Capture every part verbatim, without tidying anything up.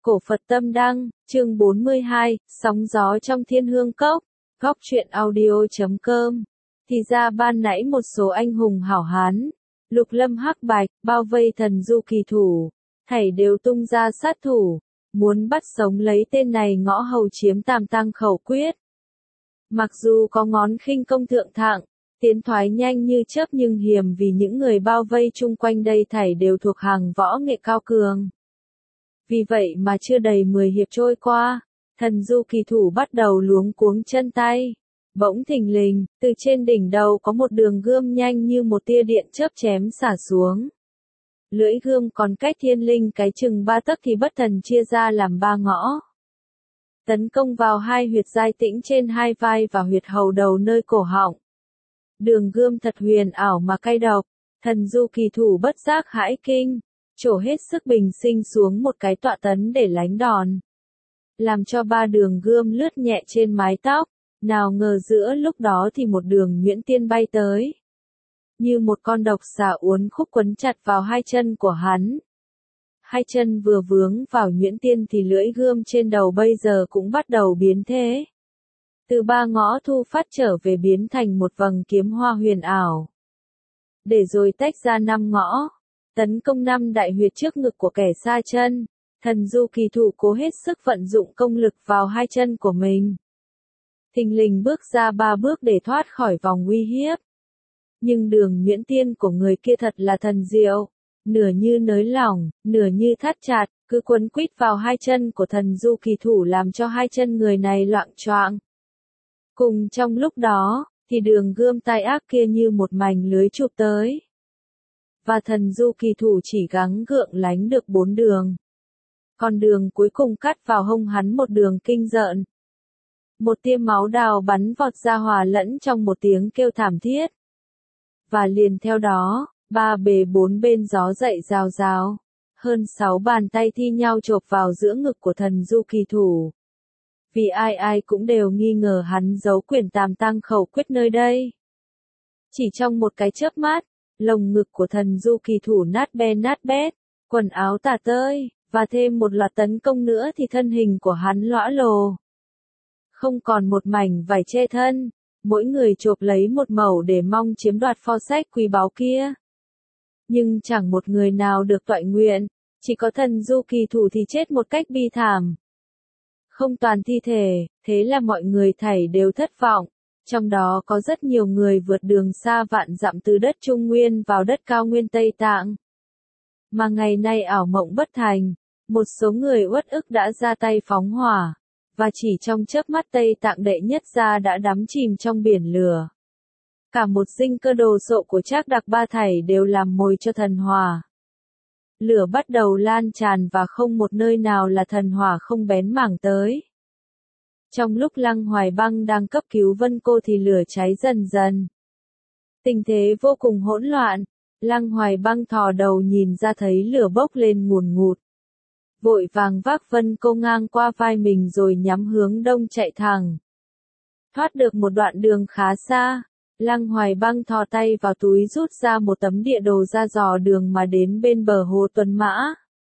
Cổ Phật Tâm Đăng, chương bốn mươi hai, Sóng gió trong Thiên Hương Cốc, góc truyện audio chấm com. Thì ra ban nãy một số anh hùng hảo hán, lục lâm hắc bạch, bao vây thần du kỳ thủ, thảy đều tung ra sát thủ, muốn bắt sống lấy tên này ngõ hầu chiếm Tam Tăng Khẩu Quyết. Mặc dù có ngón khinh công thượng thặng, tiến thoái nhanh như chớp nhưng hiểm vì những người bao vây chung quanh đây thảy đều thuộc hàng võ nghệ cao cường. Vì vậy mà chưa đầy mười hiệp trôi qua, thần du kỳ thủ bắt đầu luống cuống chân tay. Bỗng thình lình, từ trên đỉnh đầu có một đường gươm nhanh như một tia điện chớp chém xả xuống. Lưỡi gươm còn cách thiên linh cái chừng ba tấc thì bất thần chia ra làm ba ngõ. Tấn công vào hai huyệt giai tĩnh trên hai vai và huyệt hầu đầu nơi cổ họng. Đường gươm thật huyền ảo mà cay độc, thần du kỳ thủ bất giác hãi kinh, trổ hết sức bình sinh xuống một cái tọa tấn để lánh đòn. Làm cho ba đường gươm lướt nhẹ trên mái tóc, nào ngờ giữa lúc đó thì một đường nhuyễn tiên bay tới. Như một con độc xà uốn khúc quấn chặt vào hai chân của hắn. Hai chân vừa vướng vào nhuyễn tiên thì lưỡi gươm trên đầu bây giờ cũng bắt đầu biến thế. Từ ba ngõ thu phát trở về biến thành một vầng kiếm hoa huyền ảo. Để rồi tách ra năm ngõ, tấn công năm đại huyệt trước ngực của kẻ xa chân, thần du kỳ thủ cố hết sức vận dụng công lực vào hai chân của mình. Thình lình bước ra ba bước để thoát khỏi vòng uy hiếp. Nhưng đường nhuyễn tiên của người kia thật là thần diệu, nửa như nới lỏng, nửa như thắt chặt, cứ quấn quýt vào hai chân của thần du kỳ thủ làm cho hai chân người này loạng choạng. Cùng trong lúc đó, thì đường gươm tai ác kia như một mảnh lưới chụp tới. Và thần du kỳ thủ chỉ gắng gượng lánh được bốn đường. Còn đường cuối cùng cắt vào hông hắn một đường kinh rợn. Một tia máu đào bắn vọt ra hòa lẫn trong một tiếng kêu thảm thiết. Và liền theo đó, ba bề bốn bên gió dậy rào rào. Hơn sáu bàn tay thi nhau chộp vào giữa ngực của thần du kỳ thủ. Vì ai ai cũng đều nghi ngờ hắn giấu quyển Tam Tăng Khẩu Quyết nơi đây. Chỉ trong một cái chớp mắt, lồng ngực của thần du kỳ thủ nát be nát bét, quần áo tả tơi, và thêm một loạt tấn công nữa thì thân hình của hắn lõa lồ. Không còn một mảnh vải che thân, mỗi người chộp lấy một mẩu để mong chiếm đoạt pho sách quý báu kia. Nhưng chẳng một người nào được toại nguyện, chỉ có thần du kỳ thủ thì chết một cách bi thảm. Không toàn thi thể, thế là mọi người thảy đều thất vọng, trong đó có rất nhiều người vượt đường xa vạn dặm từ đất Trung Nguyên vào đất cao nguyên Tây Tạng. Mà ngày nay ảo mộng bất thành, một số người uất ức đã ra tay phóng hỏa, và chỉ trong chớp mắt Tây Tạng đệ nhất gia đã đắm chìm trong biển lửa. Cả một dinh cơ đồ sộ của Trác Đặc Ba thảy đều làm mồi cho thần hỏa. Lửa bắt đầu lan tràn và không một nơi nào là thần hỏa không bén mảng tới. Trong lúc Lăng Hoài Băng đang cấp cứu Vân Cô thì lửa cháy dần dần. Tình thế vô cùng hỗn loạn, Lăng Hoài Băng thò đầu nhìn ra thấy lửa bốc lên ngùn ngụt. Vội vàng vác Vân Cô ngang qua vai mình rồi nhắm hướng đông chạy thẳng. Thoát được một đoạn đường khá xa, Lăng Hoài Băng thò tay vào túi rút ra một tấm địa đồ ra dò đường mà đến bên bờ hồ Tuần Mã.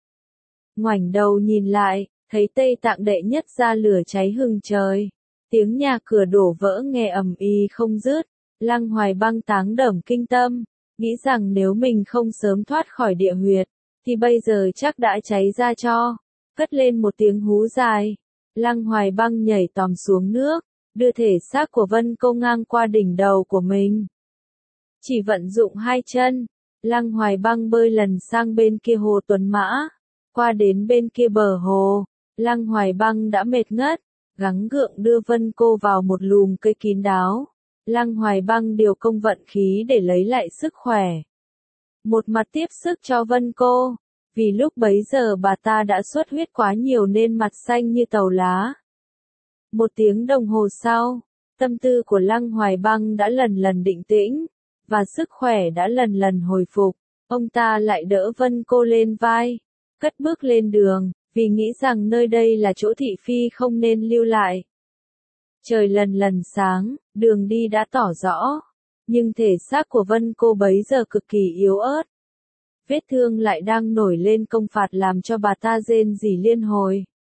Ngoảnh đầu nhìn lại, thấy Tây Tạng đệ nhất gia lửa cháy hừng trời. Tiếng nhà cửa đổ vỡ nghe ầm ĩ không dứt. Lăng Hoài Băng táng đởm kinh tâm, nghĩ rằng nếu mình không sớm thoát khỏi địa huyệt, thì bây giờ chắc đã cháy ra cho. Cất lên một tiếng hú dài. Lăng Hoài Băng nhảy tòm xuống nước, đưa thể xác của Vân Cô ngang qua đỉnh đầu của mình. Chỉ vận dụng hai chân, Lăng Hoài Băng bơi lần sang bên kia hồ Tuần Mã. Qua đến bên kia bờ hồ, Lăng Hoài Băng đã mệt ngất, gắng gượng đưa Vân Cô vào một lùm cây kín đáo. Lăng Hoài Băng điều công vận khí để lấy lại sức khỏe. Một mặt tiếp sức cho Vân Cô, vì lúc bấy giờ bà ta đã xuất huyết quá nhiều nên mặt xanh như tàu lá. Một tiếng đồng hồ sau, tâm tư của Lăng Hoài Băng đã lần lần định tĩnh, và sức khỏe đã lần lần hồi phục. Ông ta lại đỡ Vân Cô lên vai, cất bước lên đường, vì nghĩ rằng nơi đây là chỗ thị phi không nên lưu lại. Trời lần lần sáng, đường đi đã tỏ rõ, nhưng thể xác của Vân Cô bấy giờ cực kỳ yếu ớt. Vết thương lại đang nổi lên công phạt làm cho bà ta rên rỉ liên hồi.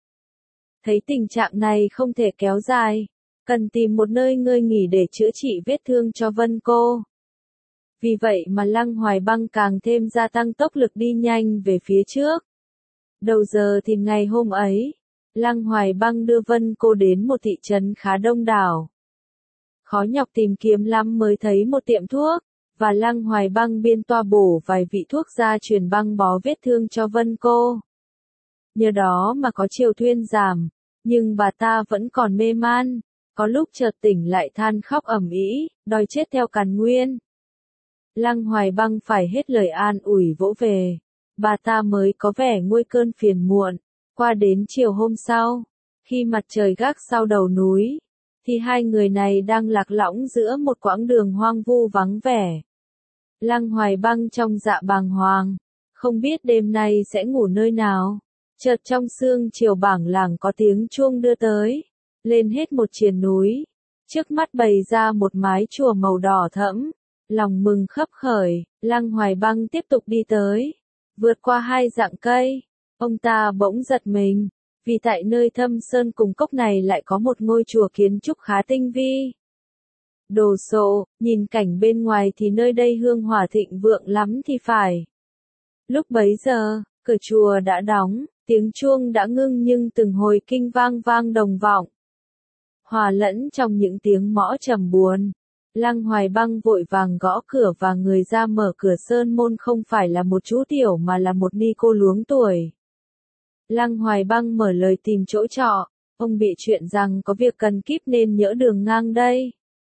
Thấy tình trạng này không thể kéo dài, cần tìm một nơi ngơi nghỉ để chữa trị vết thương cho Vân Cô. Vì vậy mà Lăng Hoài Băng càng thêm gia tăng tốc lực đi nhanh về phía trước. Đầu giờ thì ngày hôm ấy, Lăng Hoài Băng đưa Vân Cô đến một thị trấn khá đông đảo. Khó nhọc tìm kiếm lắm mới thấy một tiệm thuốc, và Lăng Hoài Băng biên toa bổ vài vị thuốc ra truyền băng bó vết thương cho Vân Cô. Nhờ đó mà có chiều thuyên giảm, nhưng bà ta vẫn còn mê man, có lúc chợt tỉnh lại than khóc ầm ĩ, đòi chết theo Càn Nguyên. Lăng Hoài Băng phải hết lời an ủi vỗ về, bà ta mới có vẻ nguôi cơn phiền muộn. Qua đến chiều hôm sau, khi mặt trời gác sau đầu núi, thì hai người này đang lạc lõng giữa một quãng đường hoang vu vắng vẻ. Lăng Hoài Băng trong dạ bàng hoàng, không biết đêm nay sẽ ngủ nơi nào. Chợt trong sương chiều bảng làng có tiếng chuông đưa tới, lên hết một triền núi. Trước mắt bày ra một mái chùa màu đỏ thẫm, lòng mừng khấp khởi, Lăng Hoài Băng tiếp tục đi tới. Vượt qua hai rặng cây, ông ta bỗng giật mình, vì tại nơi thâm sơn cùng cốc này lại có một ngôi chùa kiến trúc khá tinh vi. Đồ sộ, nhìn cảnh bên ngoài thì nơi đây hương hỏa thịnh vượng lắm thì phải. Lúc bấy giờ, cửa chùa đã đóng, tiếng chuông đã ngưng nhưng từng hồi kinh vang vang đồng vọng. Hòa lẫn trong những tiếng mõ trầm buồn. Lăng Hoài Băng vội vàng gõ cửa và người ra mở cửa sơn môn không phải là một chú tiểu mà là một ni cô luống tuổi. Lăng Hoài Băng mở lời tìm chỗ trọ, ông bị chuyện rằng có việc cần kíp nên nhỡ đường ngang đây.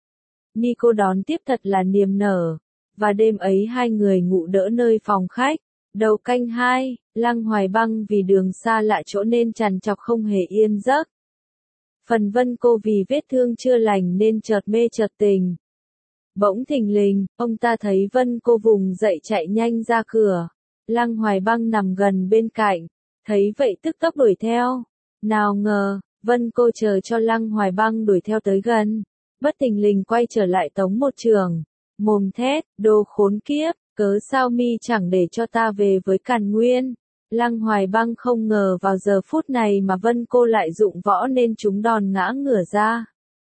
Ni cô đón tiếp thật là niềm nở, và đêm ấy hai người ngủ đỡ nơi phòng khách. Đầu canh hai, Lăng Hoài Băng vì đường xa lạ chỗ nên trằn trọc không hề yên giấc. Phần Vân Cô vì vết thương chưa lành nên chợt mê chợt tỉnh. Bỗng thình lình, ông ta thấy Vân Cô vùng dậy chạy nhanh ra cửa. Lăng Hoài Băng nằm gần bên cạnh, thấy vậy tức tốc đuổi theo. Nào ngờ, Vân Cô chờ cho Lăng Hoài Băng đuổi theo tới gần, bất thình lình quay trở lại tống một trường. Mồm thét, đồ khốn kiếp, cớ sao mi chẳng để cho ta về với Càn Nguyên. Lăng Hoài Băng không ngờ vào giờ phút này mà Vân Cô lại dụng võ nên chúng đòn ngã ngửa ra.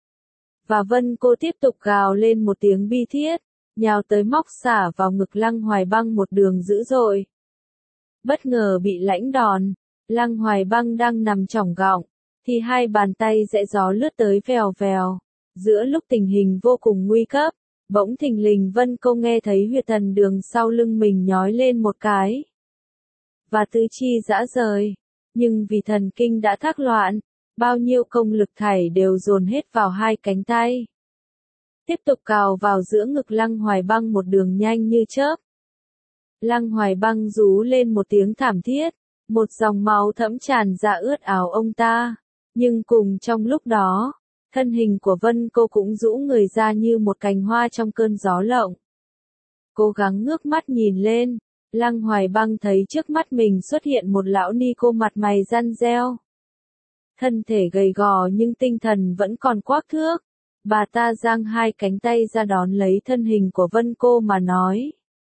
Và Vân Cô tiếp tục gào lên một tiếng bi thiết, nhào tới móc xả vào ngực Lăng Hoài Băng một đường dữ dội. Bất ngờ bị lãnh đòn, Lăng Hoài Băng đang nằm chỏng gọng, thì hai bàn tay rẽ gió lướt tới vèo vèo. Giữa lúc tình hình vô cùng nguy cấp, bỗng thình lình Vân Cô nghe thấy huyệt thần đường sau lưng mình nhói lên một cái. Và tứ chi rã rời, nhưng vì thần kinh đã thác loạn, bao nhiêu công lực thảy đều dồn hết vào hai cánh tay. Tiếp tục cào vào giữa ngực Lăng Hoài Băng một đường nhanh như chớp. Lăng Hoài Băng rú lên một tiếng thảm thiết, một dòng máu thẫm tràn ra ướt áo ông ta. Nhưng cùng trong lúc đó, thân hình của Vân Cô cũng rũ người ra như một cành hoa trong cơn gió lộng. Cố gắng ngước mắt nhìn lên, Lăng Hoài Băng thấy trước mắt mình xuất hiện một lão ni cô mặt mày răn reo. Thân thể gầy gò nhưng tinh thần vẫn còn quắc thước. Bà ta giang hai cánh tay ra đón lấy thân hình của Vân Cô mà nói.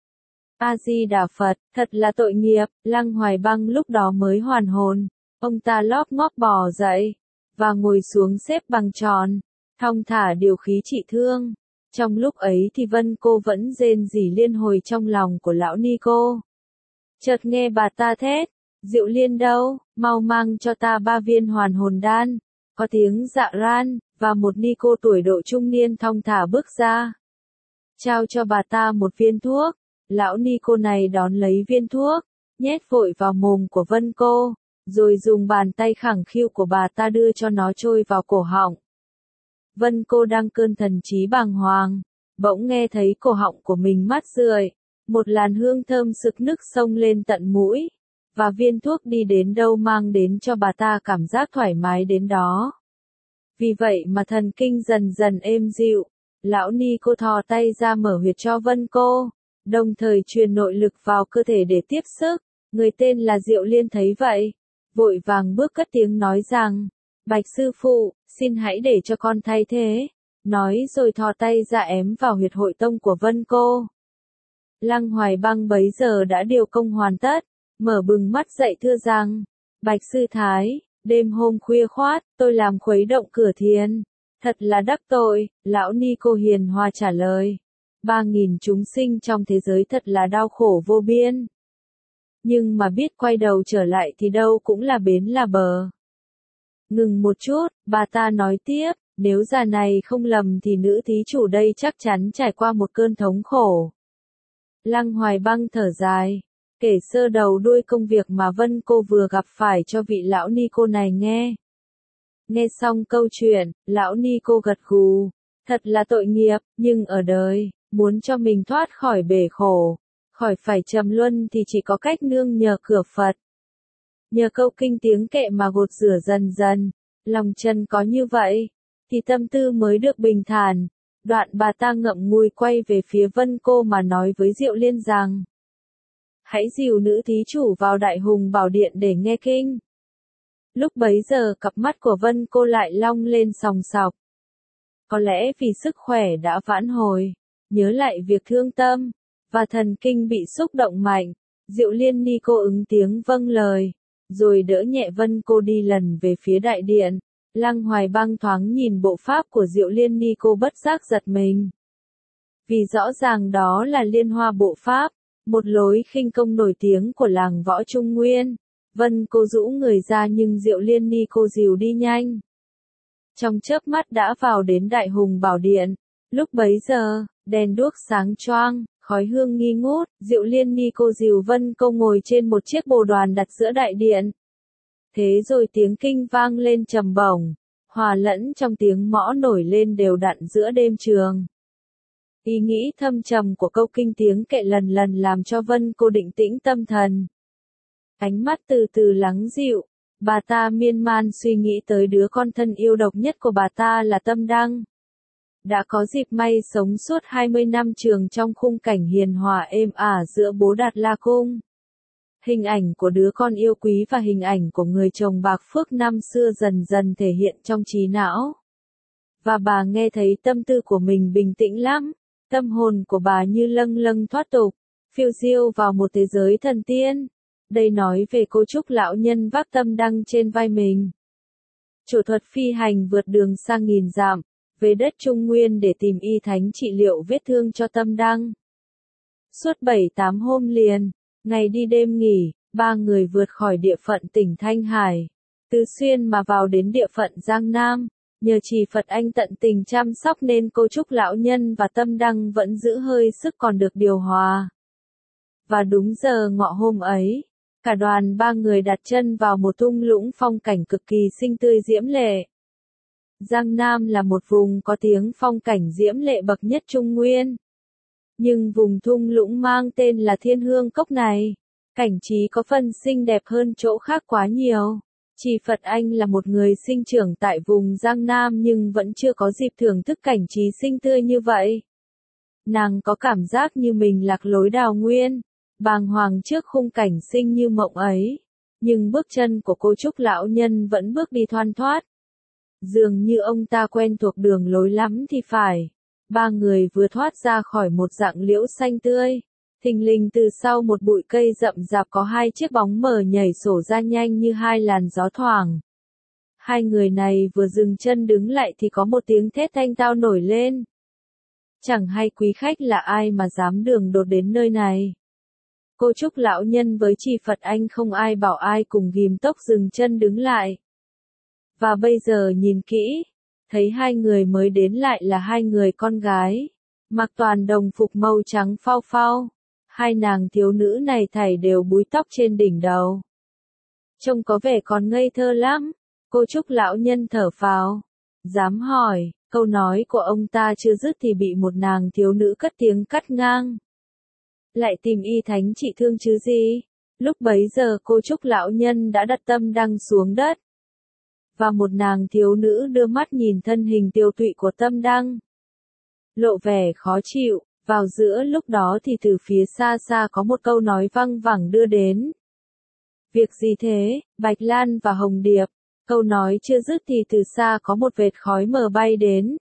A-di-đà Phật, thật là tội nghiệp. Lăng Hoài Băng lúc đó mới hoàn hồn. Ông ta lóp ngóp bò dậy, và ngồi xuống xếp bằng tròn, thong thả điều khí trị thương. Trong lúc ấy thì Vân Cô vẫn rên rỉ liên hồi trong lòng của lão ni cô. Chợt nghe bà ta thét, Diệu Liên đâu, mau mang cho ta ba viên hoàn hồn đan. Có tiếng dạ ran, và một ni cô tuổi độ trung niên thong thả bước ra. Trao cho bà ta một viên thuốc, lão ni cô này đón lấy viên thuốc, nhét vội vào mồm của Vân Cô, rồi dùng bàn tay khẳng khiu của bà ta đưa cho nó trôi vào cổ họng. Vân Cô đang cơn thần trí bàng hoàng, bỗng nghe thấy cổ họng của mình mát rượi, một làn hương thơm sực nức xông lên tận mũi, và viên thuốc đi đến đâu mang đến cho bà ta cảm giác thoải mái đến đó. Vì vậy mà thần kinh dần dần êm dịu, lão ni cô thò tay ra mở huyệt cho Vân Cô, đồng thời truyền nội lực vào cơ thể để tiếp sức. Người tên là Diệu Liên thấy vậy, vội vàng bước cất tiếng nói rằng, Bạch sư phụ, xin hãy để cho con thay thế, nói rồi thò tay ra ém vào huyệt hội tông của Vân Cô. Lăng Hoài Băng bấy giờ đã điều công hoàn tất, mở bừng mắt dậy thưa rằng, Bạch sư thái, Đêm hôm khuya khoát, tôi làm khuấy động cửa thiền. Thật là đắc tội, lão ni cô hiền hòa trả lời. Ba nghìn chúng sinh trong thế giới thật là đau khổ vô biên. Nhưng mà biết quay đầu trở lại thì đâu cũng là bến là bờ. Ngừng một chút, bà ta nói tiếp, nếu già này không lầm thì nữ thí chủ đây chắc chắn trải qua một cơn thống khổ. Lăng Hoài Băng thở dài, kể sơ đầu đuôi công việc mà Vân cô vừa gặp phải cho vị lão ni cô này nghe. Nghe xong câu chuyện, lão ni cô gật gù, thật là tội nghiệp, nhưng ở đời, muốn cho mình thoát khỏi bể khổ, khỏi phải trầm luân thì chỉ có cách nương nhờ cửa Phật. Nhờ câu kinh tiếng kệ mà gột rửa dần dần, lòng chân có như vậy, thì tâm tư mới được bình thản. Đoạn bà ta ngậm ngùi quay về phía Vân cô mà nói với Diệu Liên rằng: hãy dìu nữ thí chủ vào Đại Hùng Bảo Điện để nghe kinh. Lúc bấy giờ cặp mắt của Vân cô lại long lên sòng sọc. Có lẽ vì sức khỏe đã vãn hồi, nhớ lại việc thương tâm, và thần kinh bị xúc động mạnh, Diệu Liên ni cô ứng tiếng vâng lời, rồi đỡ nhẹ Vân cô đi lần về phía đại điện. Lăng Hoài Băng thoáng nhìn bộ pháp của Diệu Liên ni cô bất giác giật mình. Vì rõ ràng đó là Liên Hoa bộ pháp, một lối khinh công nổi tiếng của làng võ Trung Nguyên. Vân cô rũ người ra nhưng Diệu Liên ni cô dìu đi nhanh. Trong chớp mắt đã vào đến Đại Hùng Bảo Điện. Lúc bấy giờ, đèn đuốc sáng choang, khói hương nghi ngút, Diệu Liên ni cô dìu Vân cô ngồi trên một chiếc bồ đoàn đặt giữa đại điện. Thế rồi tiếng kinh vang lên trầm bổng, hòa lẫn trong tiếng mõ nổi lên đều đặn giữa đêm trường. Ý nghĩ thâm trầm của câu kinh tiếng kệ lần lần làm cho Vân cô định tĩnh tâm thần. Ánh mắt từ từ lắng dịu, bà ta miên man suy nghĩ tới đứa con thân yêu độc nhất của bà ta là Tâm Đăng. Đã có dịp may sống suốt hai mươi năm trường trong khung cảnh hiền hòa êm ả giữa Bố Đạt La Cung. Hình ảnh của đứa con yêu quý và hình ảnh của người chồng bạc phước năm xưa dần dần thể hiện trong trí não. Và bà nghe thấy tâm tư của mình bình tĩnh lắm, tâm hồn của bà như lâng lâng thoát tục, phiêu diêu vào một thế giới thần tiên. Đây nói về cô Trúc lão nhân vác Tâm Đăng trên vai mình. Chủ thuật phi hành vượt đường sang nghìn dặm, về đất Trung Nguyên để tìm y thánh trị liệu vết thương cho Tâm Đăng. Suốt bảy tám hôm liền, ngày đi đêm nghỉ, ba người vượt khỏi địa phận tỉnh Thanh Hải, Tứ Xuyên mà vào đến địa phận Giang Nam. Nhờ trì Phật Anh tận tình chăm sóc nên cô Trúc lão nhân và Tâm Đăng vẫn giữ hơi sức còn được điều hòa. Và đúng giờ ngọ hôm ấy, cả đoàn ba người đặt chân vào một thung lũng phong cảnh cực kỳ xinh tươi diễm lệ. Giang Nam là một vùng có tiếng phong cảnh diễm lệ bậc nhất Trung Nguyên. Nhưng vùng thung lũng mang tên là Thiên Hương Cốc này, cảnh trí có phần xinh đẹp hơn chỗ khác quá nhiều. Trì Phật Anh là một người sinh trưởng tại vùng Giang Nam nhưng vẫn chưa có dịp thưởng thức cảnh trí xinh tươi như vậy. Nàng có cảm giác như mình lạc lối đào nguyên, bàng hoàng trước khung cảnh xinh như mộng ấy. Nhưng bước chân của cô Trúc lão nhân vẫn bước đi thoăn thoắt. Dường như ông ta quen thuộc đường lối lắm thì phải. Ba người vừa thoát ra khỏi một rặng liễu xanh tươi. Thình lình từ sau một bụi cây rậm rạp có hai chiếc bóng mờ nhảy sổ ra nhanh như hai làn gió thoảng. Hai người này vừa dừng chân đứng lại thì có một tiếng thét thanh tao nổi lên. Chẳng hay quý khách là ai mà dám đường đột đến nơi này. Cô Trúc lão nhân với Trì Phật Anh không ai bảo ai cùng ghim tốc dừng chân đứng lại. Và bây giờ nhìn kỹ, thấy hai người mới đến lại là hai người con gái, mặc toàn đồng phục màu trắng phao phao. Hai nàng thiếu nữ này thảy đều búi tóc trên đỉnh đầu. Trông có vẻ còn ngây thơ lắm. Cô Trúc lão nhân thở phào, dám hỏi, câu nói của ông ta chưa dứt thì bị một nàng thiếu nữ cất tiếng cắt ngang. Lại tìm y thánh trị thương chứ gì? Lúc bấy giờ cô Trúc lão nhân đã đặt Tâm Đăng xuống đất. Và một nàng thiếu nữ đưa mắt nhìn thân hình tiêu tụy của Tâm Đăng. Lộ vẻ khó chịu. Vào giữa lúc đó thì từ phía xa xa có một câu nói văng vẳng đưa đến. Việc gì thế, Bạch Lan và Hồng Điệp? Câu nói chưa dứt thì từ xa có một vệt khói mờ bay đến.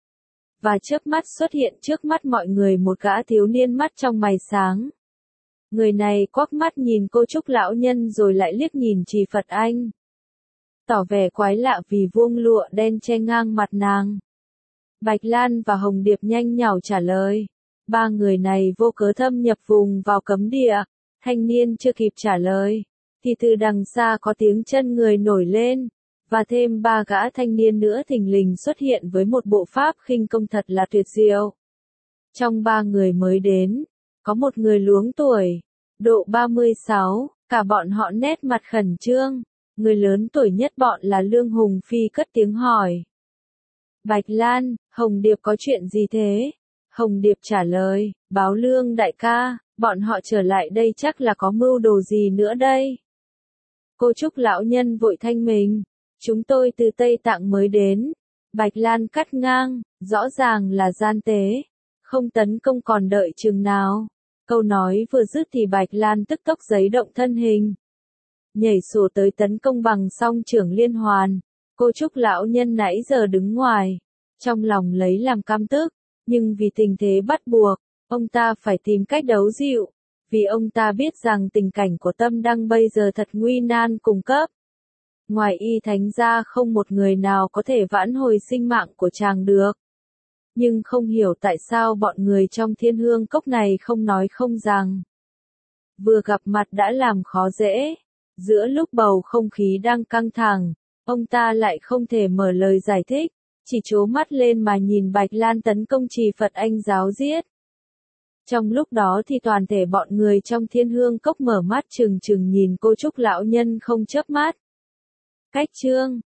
Và chớp mắt xuất hiện trước mắt mọi người một gã thiếu niên mắt trong mày sáng. Người này quắc mắt nhìn cô Trúc lão nhân rồi lại liếc nhìn Trì Phật Anh. tỏ vẻ quái lạ vì vuông lụa đen che ngang mặt nàng. Bạch Lan và Hồng Điệp nhanh nhảu trả lời. Ba người này vô cớ thâm nhập vùng vào cấm địa. Thanh niên chưa kịp trả lời, thì từ đằng xa có tiếng chân người nổi lên, và thêm ba gã thanh niên nữa thình lình xuất hiện với một bộ pháp khinh công thật là tuyệt diệu. Trong ba người mới đến, có một người luống tuổi, độ ba mươi sáu, cả bọn họ nét mặt khẩn trương. Người lớn tuổi nhất bọn là Lương Hùng Phi cất tiếng hỏi. Bạch Lan, Hồng Điệp có chuyện gì thế? Hồng Điệp trả lời, báo Lương đại ca, bọn họ trở lại đây chắc là có mưu đồ gì nữa đây. Cô Trúc lão nhân vội thanh mình, chúng tôi từ Tây Tạng mới đến. Bạch Lan cắt ngang, rõ ràng là gian tế, không tấn công còn đợi chừng nào. Câu nói vừa dứt thì Bạch Lan tức tốc giấy động thân hình, nhảy sổ tới tấn công bằng song chưởng liên hoàn. Cô Trúc lão nhân nãy giờ đứng ngoài, trong lòng lấy làm căm tức, nhưng vì tình thế bắt buộc, ông ta phải tìm cách đấu dịu, vì ông ta biết rằng tình cảnh của Tâm Đăng bây giờ thật nguy nan cùng cấp. Ngoài y thánh ra không một người nào có thể vãn hồi sinh mạng của chàng được. Nhưng không hiểu tại sao bọn người trong Thiên Hương Cốc này không nói không rằng. Vừa gặp mặt đã làm khó dễ, giữa lúc bầu không khí đang căng thẳng, ông ta lại không thể mở lời giải thích, chỉ trố mắt lên mà nhìn Bạch Lan tấn công Trì Phật Anh giáo giết. Trong lúc đó thì toàn thể bọn người trong Thiên Hương Cốc mở mắt trừng trừng nhìn cô Trúc lão nhân không chớp mắt. Cách chương